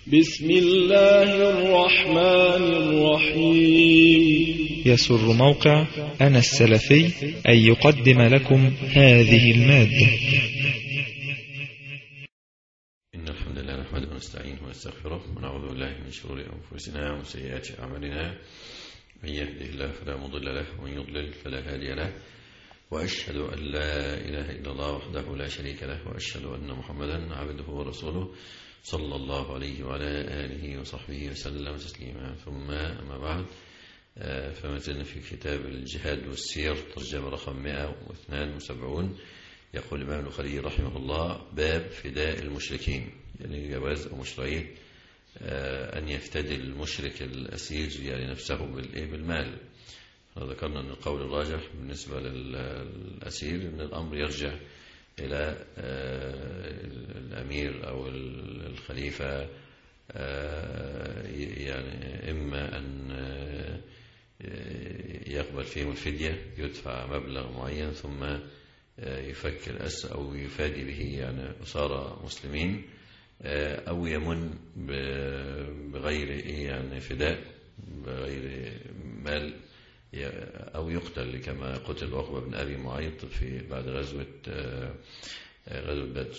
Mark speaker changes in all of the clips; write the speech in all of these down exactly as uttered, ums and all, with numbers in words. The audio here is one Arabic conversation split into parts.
Speaker 1: بسم الله الرحمن الرحيم.
Speaker 2: يسر موقع أنا السلفي أن يقدم لكم هذه المادة.
Speaker 3: إن الحمد لله نحمده ونستعينه ونستغفره ونعوذ بالله من شرور أنفسنا ومن سيئات أعمالنا، من يهده الله فلا مضل له ومن يضلل فلا هادي له، وأشهد أن لا إله إلا الله وحده لا شريك له، وأشهد أن محمدا عبده ورسوله صلى الله عليه وعلى آله وصحبه وسلم تسليما. ثم أما بعد، فما زلنا في كتاب الجهاد والسير ترجمة رقم مئة واثنين وسبعين. يقول الإمام البخاري رحمه الله: باب فداء المشركين، يعني جواز أو مشروعية أن يفتدي المشرك الأسير يعني نفسه بالمال. ذكرنا أن القول الراجح بالنسبة للأسير أن الأمر يرجع إلى الأمير أو الخليفة، يعني إما أن يقبل فيهم الفدية يدفع مبلغ معين ثم يفك الأس أو يفادي به يعني أسارى مسلمين، أو يمن بغير يعني فداء بغير مال، أو يقتل كما قتل عقبة بن أبي معيط في بعد غزوة غزوة بدر.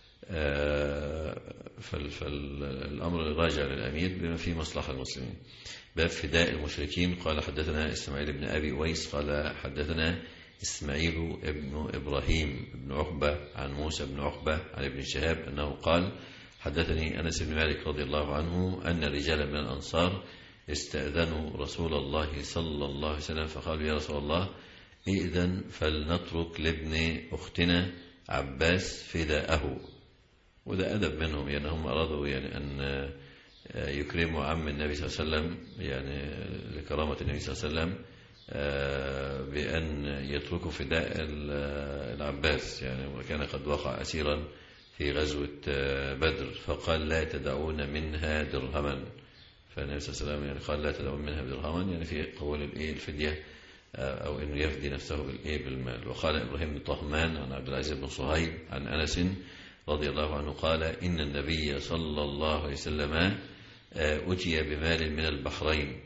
Speaker 3: فالأمر راجع للأمير بما فيه مصلحة المسلمين. باب فداء المشركين. قال حدثنا إسماعيل بن أبي أويس قال حدثنا إسماعيل بن إبراهيم بن عقبة عن موسى بن عقبة عن ابن شهاب أنه قال حدثني أنس بن مالك رضي الله عنه أن رجالا من الأنصار استأذنوا رسول الله صلى الله عليه وسلم فقالوا: يا رسول الله، إذن فلنترك لابن أختنا عباس فداءه. وده أدب منهم، يعني هم أرادوا يعني أن يكرموا عم النبي صلى الله عليه وسلم، يعني لكرامة النبي صلى الله عليه وسلم، بأن يتركوا فداء العباس، يعني وكان قد وقع أسيرا في غزوة بدر، فقال: لا تدعون منها درهما. فالنبي صلى الله عليه وسلم يعني قال: لا تدعون منها درهما، يعني في قول الفدية أو أنه يفدي نفسه بالمال. وقال إبراهيم بن طهمان عن عبد العزيز بن صهيب عن أنس رضي الله عنه قال: إن النبي صلى الله عليه وسلم أتي بمال من البحرين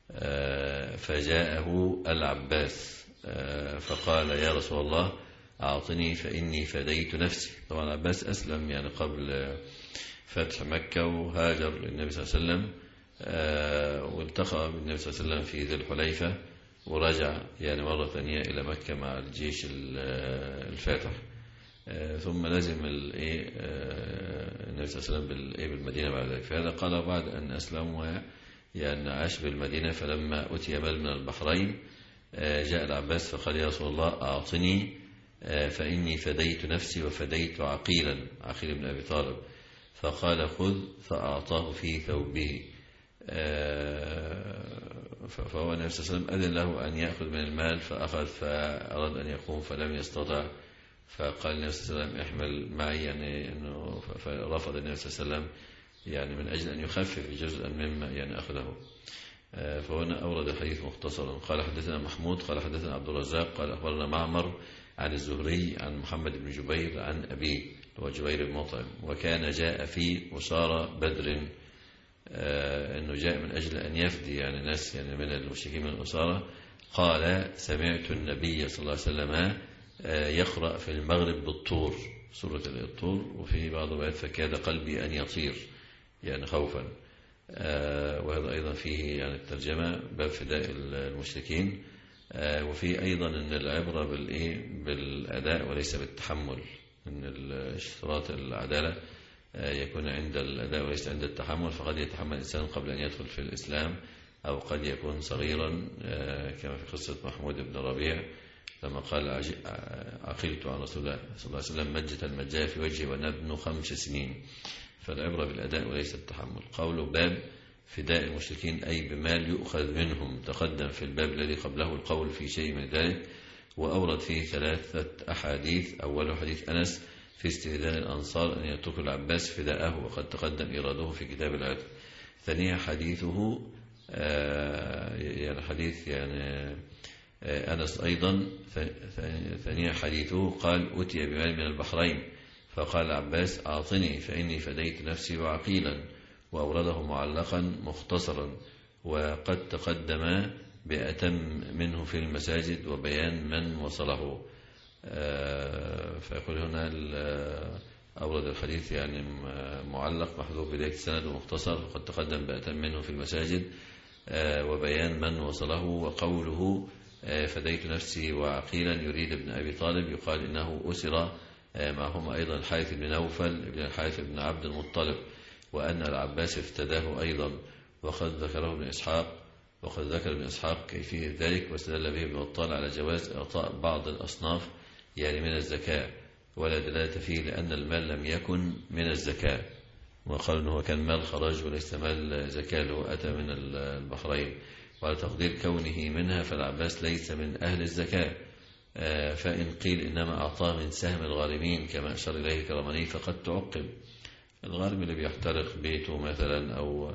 Speaker 3: فجاءه العباس فقال: يا رسول الله، أعطني فإني فديت نفسي. طبعا العباس أسلم يعني قبل فتح مكة وهاجر للنبي صلى الله عليه وسلم، والتقى بالنبي صلى الله عليه وسلم في ذي الحليفة، ورجع يعني مرة ثانية إلى مكة مع الجيش الفاتح، ثم لزم النبي صلى الله عليه وسلم بالمدينة بعد ذلك. فهذا قال بعد أن أسلم يعني عاش بالمدينة، فلما أتي مال من البحرين جاء العباس فقال: يا رسول الله، أعطني فإني فديت نفسي وفديت عقيلا، عقيل بن أبي طالب. فقال: خذ، فأعطاه في ثوبه. فهو النبي صلى الله عليه وسلم أذن له أن يأخذ من المال، فأخذ، فأراد أن يقوم فلم يستطع، فقال النبي صلى الله عليه وسلم: احمل معي، يعني أنه فرفض النبي صلى الله عليه وسلم يعني من أجل أن يخفف جزءا مما يعني أخذه. فهنا أورد حديث مختصرا. قال حدثنا محمود قال حدثنا عبد الرزاق قال أخبرنا معمر عن الزهري عن محمد بن جبير عن أبيه وجبير بن مطعم، وكان جاء في أسارى بدر، أنه جاء من أجل أن يفدي يعني ناس يعني من المشركين من الأسارى. قال: سمعت النبي صلى الله عليه وسلم يقرأ في المغرب بالطور، سورة الطور، وفي بعض الروايات فكاد قلبي أن يطير يعني خوفا. وهذا أيضا فيه يعني الترجمة باب فداء المشركين. وفي أيضا أن العبرة بالأداء وليس بالتحمل، أن اشتراط العدالة يكون عند الأداء وليس عند التحمل، فقد يتحمل الإنسان قبل أن يدخل في الإسلام، أو قد يكون صغيرا كما في قصة محمود بن ربيع لما قال: عقلت عن رسول الله صلى الله عليه وسلم مجة المجاة في وجهي وأنا ابن خمس سنين. فالعبرة بالأداء وليس التحمل. قوله باب فداء المشركين أي بمال يؤخذ منهم، تقدم في الباب الذي قبله القول في شيء من ذلك، وأورد فيه ثلاثة أحاديث. أول حديث أنس في استئذان الأنصار أن يتركوا العباس فداءه، وقد تقدم إراده في كتاب العدل. ثانيا حديثه يعني حديث يعني أنس أيضا. ثانيا حديثه قال: أتي بمال من البحرين فقال عباس: أعطني فإني فديت نفسي وعقيلا. وأورده معلقا مختصرا، وقد تقدم بأتم منه في المساجد وبيان من وصله. فيقول هنا أورد الحديث يعني معلق محذوف بداية السند ومختصر، وقد تقدم بأتم منه في المساجد وبيان من وصله. وقوله فديت نفسي وعقيلا يريد ابن أبي طالب، يقال إنه أسر معهم أيضا الحارث بن نوفل ابن الحارث بن عبد المطلب، وأن العباس افتداه أيضا. وقد ذكره ابن إسحاق وقد ذكر ابن إسحاق كيفية ذلك، واستدل به ابن بطال على جواز إعطاء بعض الأصناف يعني من الزكاة، ولا دلالة فيه لأن المال لم يكن من الزكاة، وقال أنه كان مال خراج وليس مال زكاة له أتى من البحرين. وعلى تقدير كونه منها فالعباس ليس من أهل الزكاة، فإن قيل إنما أعطاه من سهم الغارمين كما أشار إليه كرماني فقد تعقب. الغارم اللي بيحترق بيته مثلا أو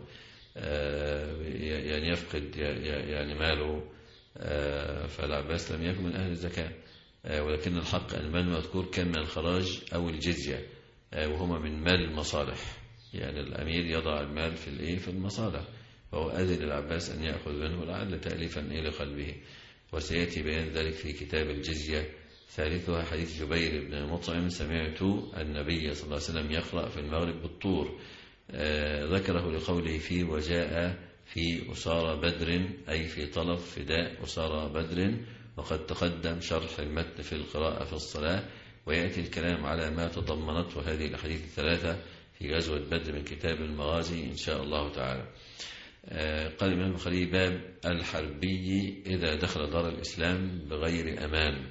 Speaker 3: يعني يفقد يعني ماله، فالعباس لم يكن من أهل الزكاة، ولكن الحق أن المال المذكور كان من الخراج أو الجزية، وهما من مال المصالح. يعني الأمير يضع المال في الإيه في المصالح، فهو أذن للعباس أن يأخذ منه لعل تأليفا إلى قلبه، وسيأتي بيان ذلك في كتاب الجزية. ثالثها حديث جبير بن مطعم سمعت النبي صلى الله عليه وسلم يقرأ في المغرب بالطور، آه ذكره لقوله فيه وجاء في أسارى بدر أي في طلب فداء أسارى بدر، وقد تقدم شرح المتن في القراءة في الصلاة، ويأتي الكلام على ما تضمنته هذه الأحاديث الثلاثة في غزوة بدر من كتاب المغازي إن شاء الله تعالى. آه قال الإمام البخاري باب الحربي إذا دخل دار الإسلام بغير أمان،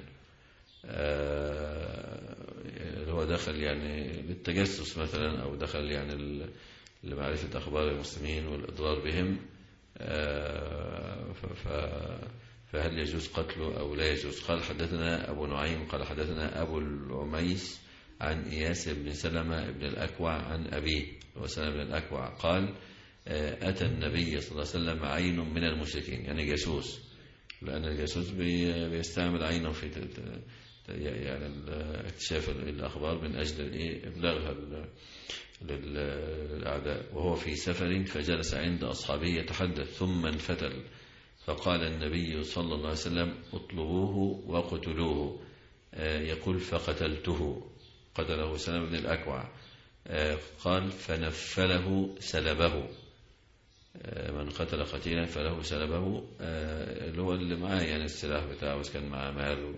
Speaker 3: آه هو دخل يعني للتجسس مثلا أو دخل يعني لمعرفة أخبار المسلمين والإضرار بهم، آه فهل يجوز قتله أو لا يجوز؟ قال حدثنا أبو نعيم قال حدثنا أبو العميس عن إياس بن سلمة بن الأكوع عن أبيه وسلمة بن الأكوع قال آه أتى النبي صلى الله عليه وسلم عين من المشركين، يعني جاسوس، لأن الجاسوس بيستعمل عينه في يعني اكتشاف الأخبار من أجل إبلاغها للأعداء. وهو في سفر فجلس عند أصحابه يتحدث ثم انفتل، فقال النبي صلى الله عليه وسلم اطلبوه وقتلوه، يقول فقتلته، قتله سلمة بن الأكوع. قال فنفله سلبه، من قتل قتيلا فله سلبه، اللي هو اللي معاه يعني السلاح بتاعه كان معاه مال.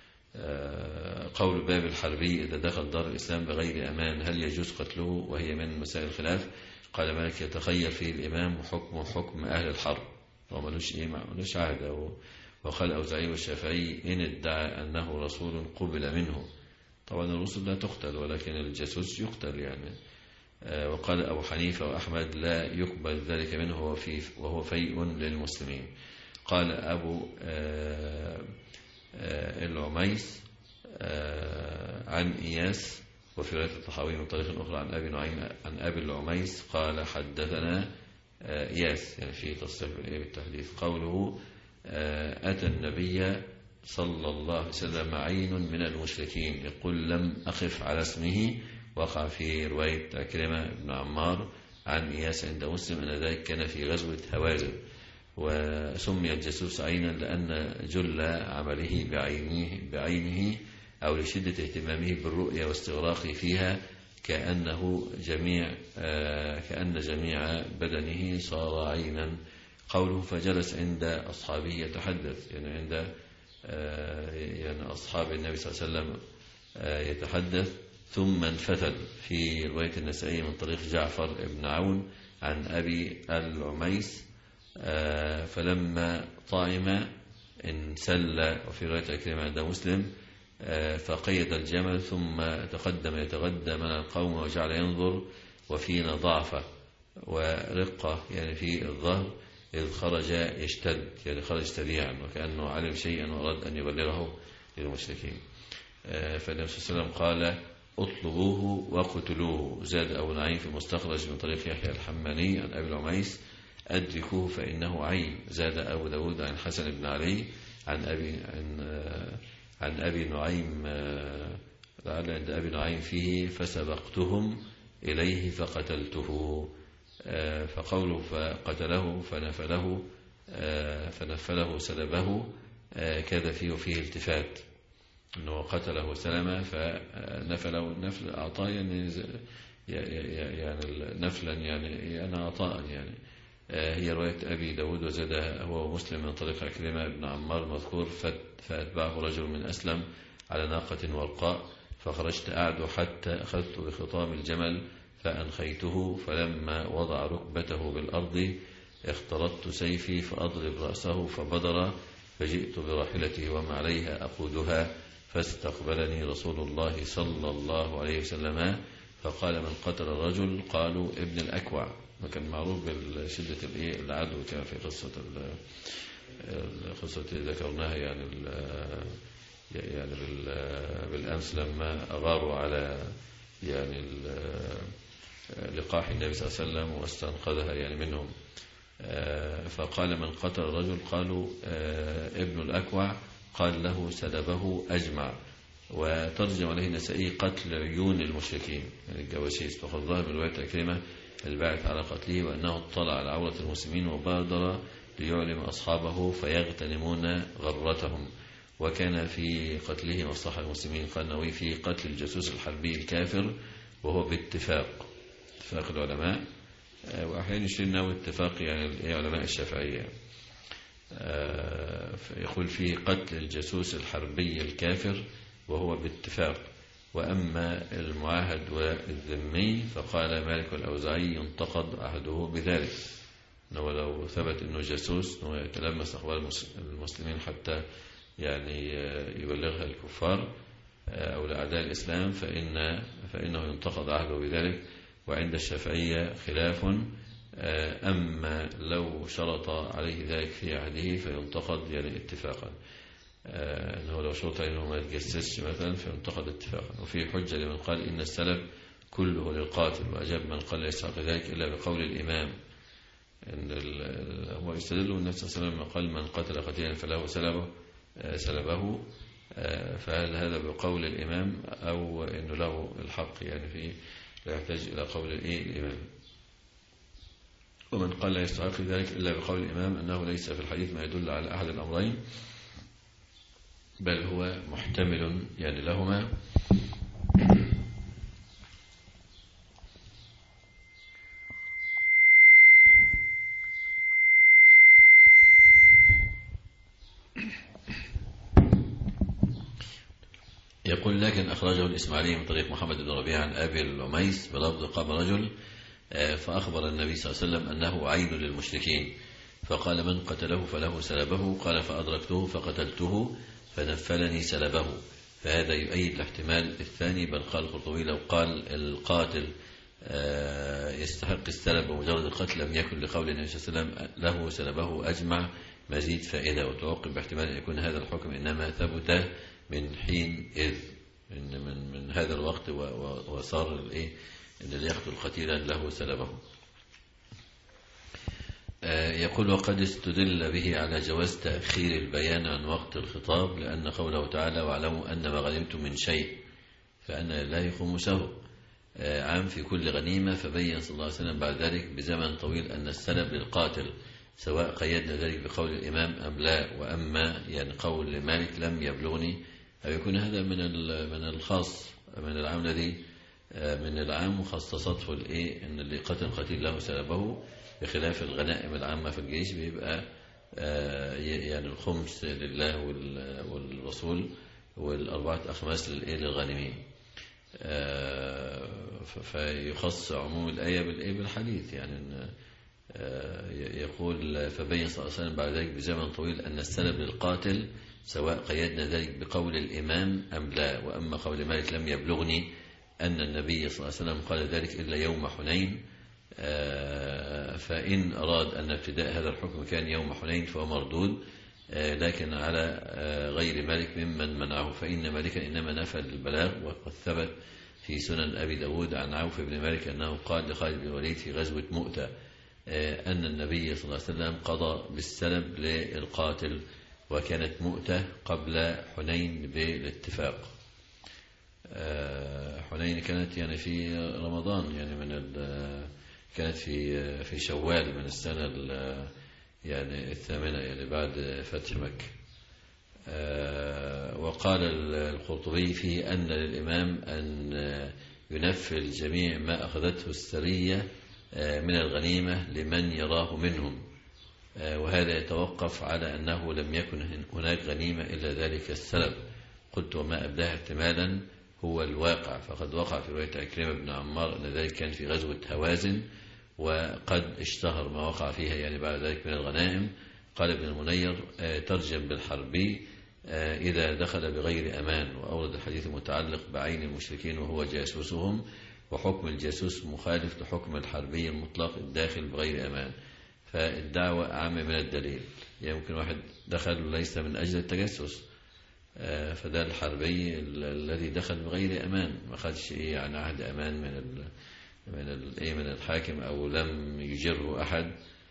Speaker 3: قول باب الحربي إذا دخل دار الإسلام بغير أمان هل يجوز قتله وهي من مسائل الخلاف؟ قال مالك يتخير فيه الإمام وحكمه حكم أهل الحرب، وملوش إيه ملوش عهد. وقال أوزاعي والشافعي إن ادعى أنه رسول قبل منه، طبعا الرسل لا تقتل ولكن الجاسوس يقتل يعني. وقال أبو حنيفة وأحمد لا يقبل ذلك منه وهو فيء للمسلمين. قال أبو العميس عن إياس وفي رواية الطحاوي من طريق أخرى عن أبي نعيم عن أبي العميس قال حدثنا إياس، يعني في تصريح بالتحديث. قوله أتى النبي صلى الله عليه وسلم عين من المشركين، يقول لم أخف على اسمه، وقع في رواية عكرمة بن عمار عن إياس عند مسلم أن ذلك كان في غزوة هوازن. وسمي الجاسوس عينا لأن جل عمله بعينه, بعينه أو لشدة اهتمامه بالرؤية واستغراق فيها، كأنه جميع كأن جميع بدنه صار عينا. قوله فجلس عند أصحابه يتحدث، يعني عند يعني أصحاب النبي صلى الله عليه وسلم يتحدث. ثم انفتل في رواية النسائي من طريق جعفر بن عون عن أبي العميس فلما طعم انسل، وفي رواية عكرمة عند مسلم فقيد الجمل ثم تقدم يتغدى من القوم وجعل ينظر وفينا ضعفة ورقة يعني في الظهر، إذ خرج يشتد يعني خرج سريعا وكأنه علم شيئا وأراد أن يبلغه للمشركين. فالنبي صلى الله عليه وسلم قال اطلبوه وقتلوه. زاد أبو نعيم في المستخرج من طريق يحيى الحماني عن أبي العميس أدركوه فإنه عين. زاد أبو داود عن حسن بن علي عن أبي عن, عن أبي نعيم لعل عند أبي نعيم فيه فسبقتهم إليه فقتلته. فقوله فقتله فنفله فنفله سلبه كذا فيه وفيه التفات، أنه قتله سلمة فنفله النفل أعطاه يعني يعني نفلا يعني أنا عطاء يعني. هي رواية أبي داود وزادها هو ومسلم من طريق عكرمة بن عمار المذكور فأتبعه رجل من أسلم على ناقة ورقاء فخرجت أعد حتى أخذت بخطام الجمل فأنخيته فلما وضع ركبته بالأرض اخترطت سيفي فأضرب رأسه فبدر فجئت براحلتي وما عليها أقودها فاستقبلني رسول الله صلى الله عليه وسلم فقال من قتل الرجل؟ قالوا ابن الأكوع، وكان معروف بشدة العدو كما في قصة القصة ذكرناها يعني يعني بالأمس لما أغاروا على يعني لقاح النبي صلى الله عليه وسلم واستنقذها يعني منهم. فقال من قتل الرجل؟ قالوا ابن الأكوع، قال له سلبه أجمع. وترجم عليه النسائي قتل عيون المشركين يعني الجواسيس، وقد ظهر من رواية عكرمة الباعث على قتله وأنه اطلع على عورة المسلمين وبادر ليعلم أصحابه فيغتنمون غرتهم. وكان في قتله مصلحة المسلمين. قال النووي في قتل الجاسوس الحربي الكافر وهو باتفاق اتفاق العلماء، وأحيانا يشير النووي اتفاق يعني علماء الشافعية. يقول فيه قتل الجاسوس الحربي الكافر وهو باتفاق. وأما المعاهد والذمي فقال مالك والأوزاعي ينتقد عهده بذلك، أنه لو ثبت أنه جاسوس أنه يتلمس أخبار المسلمين حتى يعني يبلغها الكفار أو لأعداء الإسلام فإن فإنه ينتقد عهده بذلك. وعند الشافعية خلاف، أما لو شرط عليه ذلك في عهده فينتقد يعني اتفاقا، أنه لو شرط عليه أنه ما يتجسسش مثلا فينتقد اتفاقا. وفي حجة لمن قال إن السلب كله للقاتل، وأجاب من قال لا يستحق ذلك إلا بقول الإمام. إن هو يستدل النبي صلى الله عليه وسلم قال من قتل قتيلا فله سلبه سلبه، فهل هذا بقول الإمام أو إنه له الحق يعني في لا يحتاج إلى قول الإمام. ومن قال لا يستحق ذلك إلا بقول الإمام أنه ليس في الحديث ما يدل على أحد الأمرين بل هو محتمل يعني لهما. يقول لكن أخرجه الإسماعيلي من طريق محمد بن ربيع عن أبي العميس بلفظ قام رجل فأخبر النبي صلى الله عليه وسلم أنه عين للمشركين فقال من قتله فله سلبه، قال فأدركته فقتلته فنفلني سلبه. فهذا يؤيد الاحتمال الثاني. بل قال القرطبي لو قال القاتل يستحق السلب ومجرد القتل لم يكن لقول النبي صلى الله عليه وسلم له سلبه أجمع مزيد فائدة. وتوقف باحتمال أن يكون هذا الحكم إنما ثبت من حين إذ من, من, من هذا الوقت وصار الإيه إن اللي يقتل قتيلا له سلبه. يقول وقد استدل به على جواز تأخير البيان عن وقت الخطاب، لأن قوله تعالى واعلموا أن ما غنمتم من شيء فأن لله خمسه عام في كل غنيمة. فبين صلى الله عليه وسلم بعد ذلك بزمن طويل أن السلب للقاتل سواء قيدنا ذلك بقول الإمام أم لا. وأما يعني قول مالك لم يبلغني أو يكون هذا من من الخاص من العام الذي من العام وخصصته الإيه إن اللي قتل قتيل له سلبه، بخلاف الغنائم العامة في الجيش بيبقى يعني الخمس لله والرسول والأربعة أخماس للإيه للغانمين. فيخص عموم الآية بالإيه بالحديث يعني يقول فبين صلى الله عليه وسلم بعد ذلك بزمن طويل أن السلب للقاتل سواء قيدنا ذلك بقول الإمام أم لا. وأما قول مالك لم يبلغني أن النبي صلى الله عليه وسلم قال ذلك إلا يوم حنين، فإن أراد أن ابتداء هذا الحكم كان يوم حنين فهو مردود، لكن على غير مالك ممن منعه. فإن مالكا إنما نفى البلاغ. وقد ثبت في سنن أبي داود عن عوف بن مالك أنه قال لخالد بن الوليد في غزوة مؤتة أن النبي صلى الله عليه وسلم قضى بالسلب للقاتل، وكانت مؤتة قبل حنين بالاتفاق. حنين كانت يعني في رمضان يعني من كانت في في شوال من السنة يعني الثامنة يعني بعد فتح مكة. وقال القرطبي فيه أن للإمام أن ينفل جميع ما أخذته السرية من الغنيمة لمن يراه منهم، وهذا يتوقف على أنه لم يكن هناك غنيمة إلا ذلك السلب. قلت وما أبداه احتمالا هو الواقع، فقد وقع في رواية عكرمة بن عمار أن ذلك كان في غزوة هوازن، وقد اشتهر ما وقع فيها يعني بعد ذلك من الغنائم. قال ابن المنير ترجم بالحربي إذا دخل بغير أمان، وأورد الحديث المتعلق بعين المشركين وهو جاسوسهم، وحكم الجاسوس مخالف لحكم الحربي المطلق الداخل بغير أمان، فالدعوة أعم من الدليل. يعني ممكن واحد دخل ليس من أجل التجسس، فده الحربي الذي دخل بغير أمان، ما خدش إيه عن عهد أمان من ال من ال من الحاكم أو لم يجره أحد.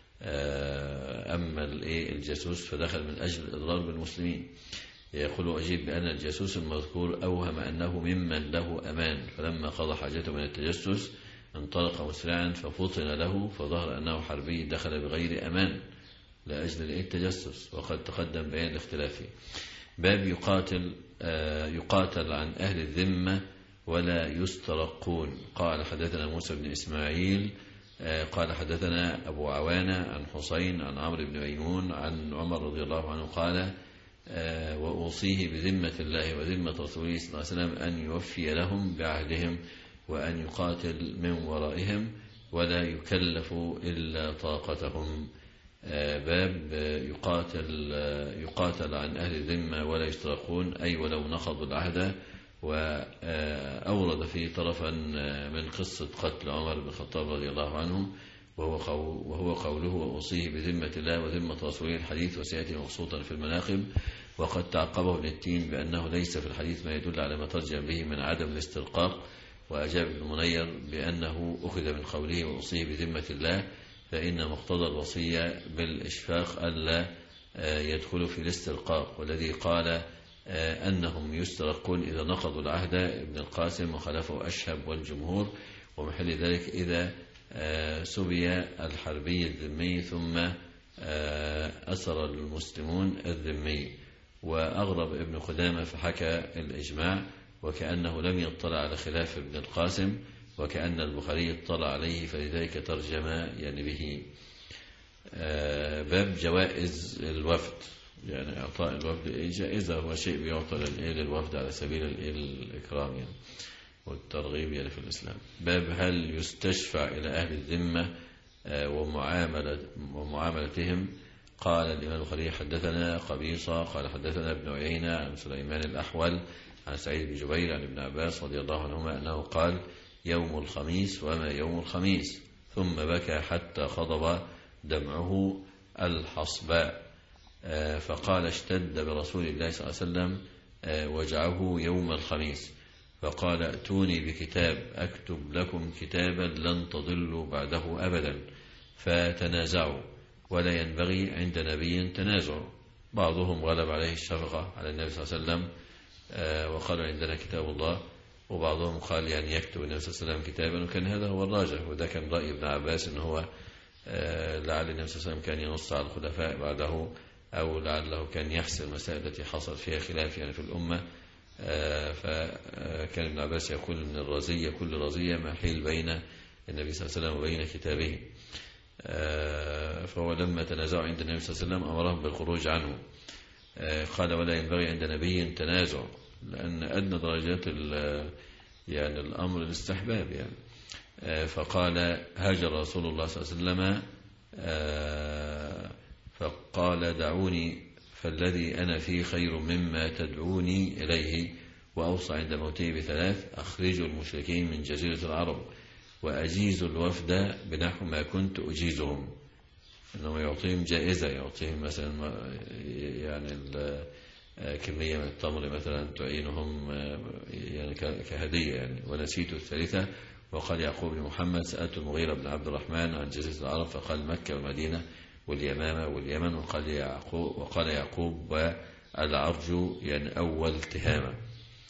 Speaker 3: أما الجاسوس فدخل من أجل الإضرار بالمسلمين. يقول أجيب بأن الجاسوس المذكور أوهم أنه ممن له أمان، فلما قضى حاجته من التجسس انطلق مسرعا ففطن له، فظهر أنه حربي دخل بغير أمان لأجل التجسس، وقد تقدم بيان الاختلاف. باب يقاتل يقاتل عن أهل الذمة ولا يسترقون. قال حدثنا موسى بن إسماعيل قال حدثنا أبو عوانة عن حسين عن عمرو بن ميمون عن عمر رضي الله عنه قال وأوصيه بذمة الله وذمة رسوله صلى الله عليه وسلم أن يوفي لهم بعهدهم وأن يقاتل من ورائهم ولا يكلف إلا طاقتهم. باب يقاتل يقاتل عن أهل الذمة ولا يسترقون، أي ولو نقضوا العهد. وأورد فيه طرفا من قصة قتل عمر بن الخطاب رضي الله عنه، وهو قوله وأوصيه بذمة الله وذمة رسوله، الحديث وسيأتي مبسوطا في المناقب. وقد تعقبه ابن التين بأنه ليس في الحديث ما يدل على ما ترجم به من عدم الاسترقاق. وأجاب ابن منير بأنه أخذ من قوله وأوصيه بذمة الله، فإن مقتضى الوصية بالإشفاق ألا يدخل في الاسترقاق، والذي قال أنهم يسترقون إذا نقضوا العهد ابن القاسم وخلفه أشهب والجمهور. ومحل ذلك إذا سبي الحربي الذمي ثم أسر المسلمون الذمي. وأغرب ابن خدامة فحكى الإجماع، وكأنه لم يطلع على خلاف ابن القاسم، وكأن البخاري اطلع عليه فلذلك ترجم يعني به. باب جوائز الوفد، يعني إعطاء الوفد جائزة، هو شيء بيعطى للوفد على سبيل الإكرام يعني والترغيب يعني في الإسلام. باب هل يستشفع إلى أهل الذمة ومعاملة ومعاملتهم. قال الإمام البخاري حدثنا قبيصة قال حدثنا ابن عيينة عن سليمان الأحول عن سعيد بن جبير عن ابن عباس رضي الله عنهما أنه قال يوم الخميس وما يوم الخميس، ثم بكى حتى خضب دمعه الحصباء، فقال اشتد برسول الله صلى الله عليه وسلم وجعه يوم الخميس، فقال ائتوني بكتاب أكتب لكم كتابا لن تضلوا بعده أبدا، فتنازعوا، ولا ينبغي عند نبي تنازع. بعضهم غلب عليه الشفقة على النبي صلى الله عليه وسلم وقال عندنا كتاب الله، وبعضهم قال يعني يكتب النبي صلى الله عليه وسلم كتابا، وكان هذا هو الراجح. وده كان رأي ابن عباس إن هو لعل النبي صلى الله عليه وسلم كان ينص على الخلفاء بعده، أو لعله كان يحسن المسائل التي حصل فيها خلاف يعني في الأمة. فكان ابن عباس يقول أن الرزية كل رزية ما حيل بين النبي صلى الله عليه وسلم وبين كتابه. فهو لما تنازعوا عند النبي صلى الله عليه وسلم أمرهم بالخروج عنه. قال ولا ينبغي عند نبي تنازع، لأن أدنى درجات يعني الأمر الاستحباب يعني. فقال هاجر رسول الله صلى الله عليه وسلم فقال دعوني فالذي أنا فيه خير مما تدعوني إليه، وأوصى عند موته بثلاث: أخرجوا المشركين من جزيرة العرب، وأجيزوا الوفد بنحو ما كنت أجيزهم. إنه يعطيهم جائزة، يعطيهم مثلا يعني كمية من التمر مثلا تعينهم يعني كهدية يعني. ونسيت الثالثة، وقال يعقوب بن محمد سألت المغيرة بن عبد الرحمن عن جزيرة العرب فقال مكة والمدينة واليمامة واليمن، وقال يعقوب وقال يعقوب والعرج يعني أول تهامة.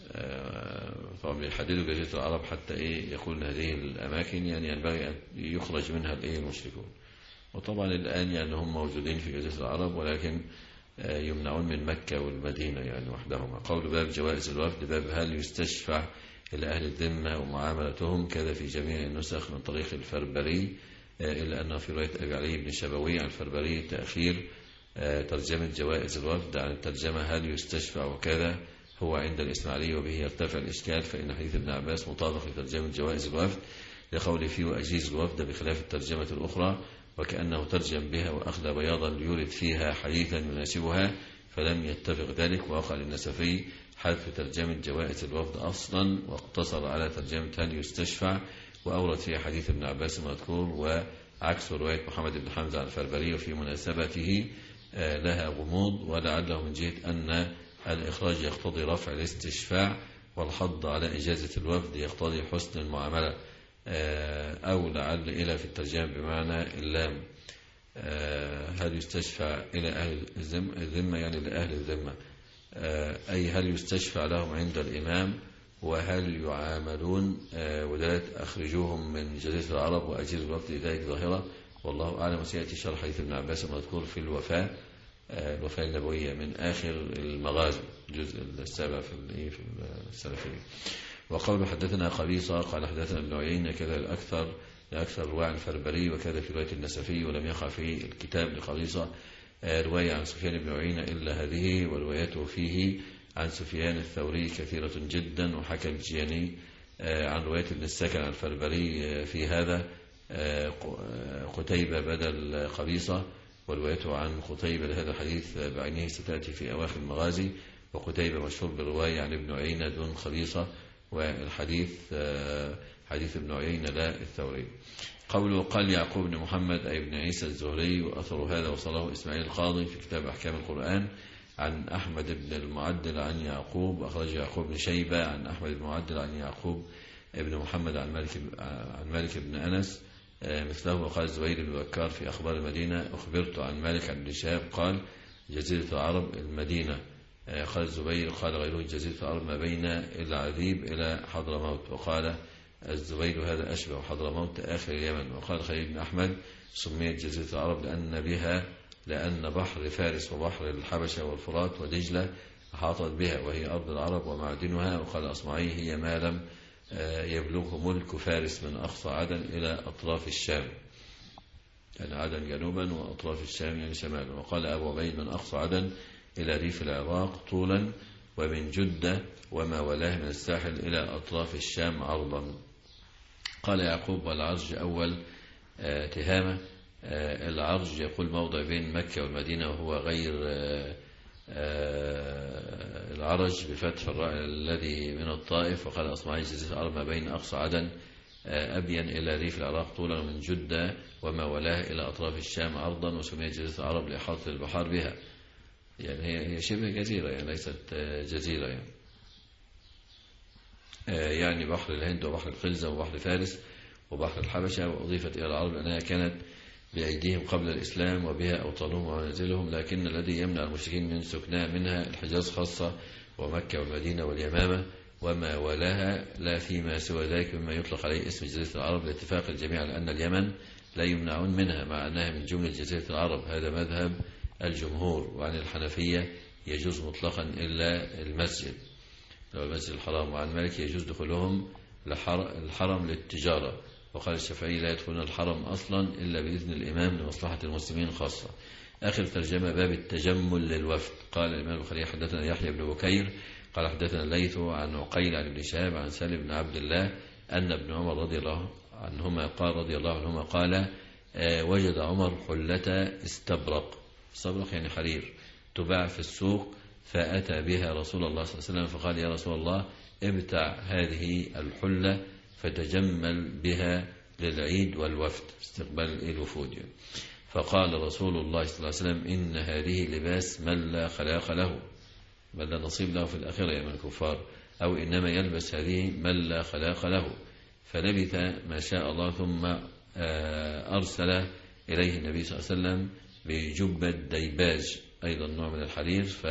Speaker 3: طبعا بيحددوا جزيرة العرب حتى إيه يقول هذه الأماكن يعني ينبغي أن يخرج منها الإيه المشركون. وطبعا الآن يعني هم موجودين في جزيرة العرب ولكن يمنعون من مكة والمدينة يعني وحدهما. قول باب جوائز الوفد، باب هل يستشفع إلى أهل الذمة ومعاملتهم، كذا في جميع النسخ من طريق الفربري، إلا أنه في رواية أبي علي بن شبوي عن الفربري تأخير ترجمة جوائز الوفد عن الترجمة هل يستشفع وكذا، هو عند الإسماعيلي وبه يرتفع الإشكال، فإن حديث ابن عباس مطابق لترجمة جوائز الوفد لقول فيه وأجيز الوفد بخلاف الترجمة الأخرى، وكأنه ترجم بها وأخذ بياضا ليورد فيها حديثا يناسبها فلم يتفق ذلك، ووقع للنسفي حذف ترجمة جوائز الوفد أصلا واقتصر على ترجمة هل يستشفع، وأورد فيها حديث ابن عباس المذكور وعكس رواية محمد بن حمزة عن الفربري وفي مناسبته لها غموض، ولعله من جهة أن الإخراج يقتضي رفع الاستشفاع والحض على إجازة الوفد يقتضي حسن المعاملة، أو لعل إلى في الترجمة بمعنى اللام هل يستشفع إلى أهل الذمة يعني لأهل الذمة، أي هل يستشفع لهم عند الإمام وهل يعاملون، ودلالة أخرجوهم من جزيرة العرب وأجيز الوفد لذلك ظاهرة، والله أعلم. وسيأتي شرح حديث ابن عباس المذكور في الوفاة الوفاة النبوية من آخر المغازي الجزء السابع في السلفية. وقول حدثنا قبيصة قال حدثنا ابن عيينة كذا الأكثر لأكثر رواية عن الفربري وكذا في رواية النسفي، ولم يقع في الكتاب لقبيصة رواية عن سفيان بن عيينة إلا هذه، وروايته فيه عن سفيان الثوري كثيرة جدا. وحكى الجياني عن رواية ابن السكن عن الفربري في هذا قتيبة بدل قبيصة، وروايته عن قتيبة لهذا الحديث بعينه ستأتي في أواخر المغازي، وقتيبة مشهور بالرواية عن ابن عيينة دون قبيصة، والحديث حديث ابن عيينة لا الثوري. قوله قال يعقوب بن محمد أي ابن عيسى الزهري، وأثر هذا وصله إسماعيل القاضي في كتاب أحكام القرآن عن أحمد بن المعدل عن يعقوب، أخرج يعقوب بن شيبة عن أحمد بن المعدل عن يعقوب ابن محمد عن مالك عن مالك بن أنس مثله. وقال الزبير بن بكار في أخبار المدينة أخبرت عن مالك عن ابن شهاب قال جزيرة العرب المدينة. قال الزبير قال غيره جزيرة العرب ما بين العذيب إلى حضرموت. وقال الزبير هذا أشبه حضرموت آخر اليمن. وقال خليل بن أحمد سميت جزيرة العرب لأن بها لأن بحر فارس وبحر الحبشة والفرات ودجلة أحاطت بها وهي أرض العرب ومعدنها. وقال أصمعي هي ما لم يبلغه ملك فارس من أقصى عدن إلى أطراف الشام، يعني عدن جنوبا وأطراف الشام يعني شمالا. وقال أبو عبيد من أقصى عدن إلى ريف العراق طولا، ومن جدة وما ولاه من الساحل إلى أطراف الشام عرضا. قال يعقوب والعرج أول تهامة. العرج يقول موضع بين مكة والمدينة وهو غير العرج بفتح الراء الذي من الطائف. وقال أصمعي جزيرة العرب ما بين أقصى عدن أبين إلى ريف العراق طولا، ومن جدة وما ولاه إلى أطراف الشام عرضا، وسميت جزيرة العرب لإحاطة البحار بها، يعني هي هي شبه جزيرة يعني ليست جزيرة يعني. يعني بحر الهند وبحر القلزة وبحر فارس وبحر الحبشة، وأضيفت إلى العرب لأنها كانت بأيديهم قبل الإسلام وبها أوطانهم ومنازلهم، لكن الذي يمنع المشركين من سكنها منها الحجاز خاصة ومكة والمدينة واليمامة وما ولاها، لا فيما سوى ذلك مما يطلق عليه اسم جزيرة العرب، لاتفاق الجميع على أن اليمن لا يمنعون منها مع أنها من جملة جزيرة العرب. هذا مذهب الجمهور. وعن الحنفية يجوز مطلقا إلا المسجد لو المسجد الحرام، وعن مالك يجوز دخولهم الحرم للتجارة. وقال الشافعي لا يدخلون الحرم أصلا إلا بإذن الإمام لمصلحة المسلمين خاصة. آخر ترجمة باب التجمل للوفد. قال الإمام البخاري حدثنا يحيى بن بكير قال حدثنا الليث عن عقيل عن ابن شهاب عن سالم بن عبد الله أن ابن عمر رضي الله عنهما قال رضي الله عنهما قال آه وجد عمر حلة استبرق، استبرق يعني حرير، تباع في السوق، فأتى بها رسول الله صلى الله عليه وسلم فقال يا رسول الله ابتع هذه الحلة فتجمل بها للعيد والوفد، استقبال الوفود. فقال رسول الله صلى الله عليه وسلم إن هذه لباس من لا خلاق له، بل لا نصيب له في الآخرة يا من الكفار، أو إنما يلبس هذه من لا خلاق له. فلبث ما شاء الله ثم أرسل إليه النبي صلى الله عليه وسلم بجبة ديباج أيضا نوع من الحرير،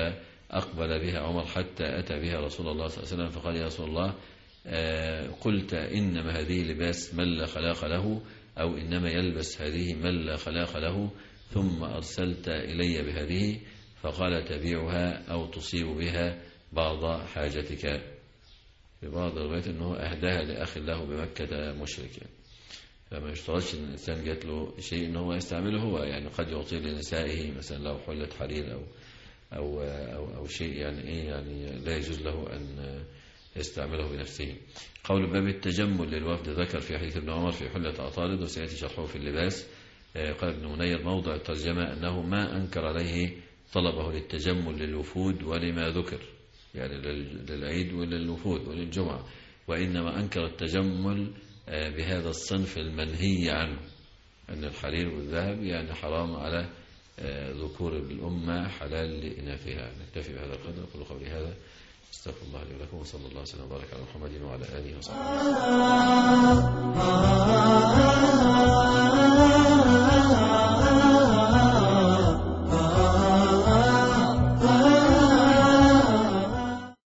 Speaker 3: فأقبل بها عمر حتى أتى بها رسول الله صلى الله عليه وسلم فقال يا رسول الله قلت إنما هذه لباس من لا خلاق له أو إنما يلبس هذه من لا خلاق له ثم أرسلت إلي بهذه فقال تبيعها أو تصيب بها بعض حاجتك. في بعض الروايات أنه أهداها لأخ له بمكة مشرك يعني. فما يشترطش أن الإنسان جات له شيء أنه يستعمله هو يعني قد يعطيه لنسائه مثلا لو حلة حرير أو أو أو, أو شيء يعني إيه يعني لا يجوز له أن يستعمله بنفسه. قول باب التجمل للوفد ذكر في حديث ابن عمر في حلة عطارد وسيأتي شرحه في اللباس. قال ابن منير موضع الترجمة أنه ما أنكر عليه طلبه للتجمل للوفود ولما ذكر يعني للعيد وللوفود وللجمعة، وإنما أنكر التجمل بهذا الصنف المنهي عنه أن الحرير والذهب يعني حرام على ذكور الأمة حلال لإناثها. نكتفي بهذا القدر. كل قولي هذا استغفر الله لي ولكم وصلى الله وسلم وبارك على محمد وعلى آله وصحبه.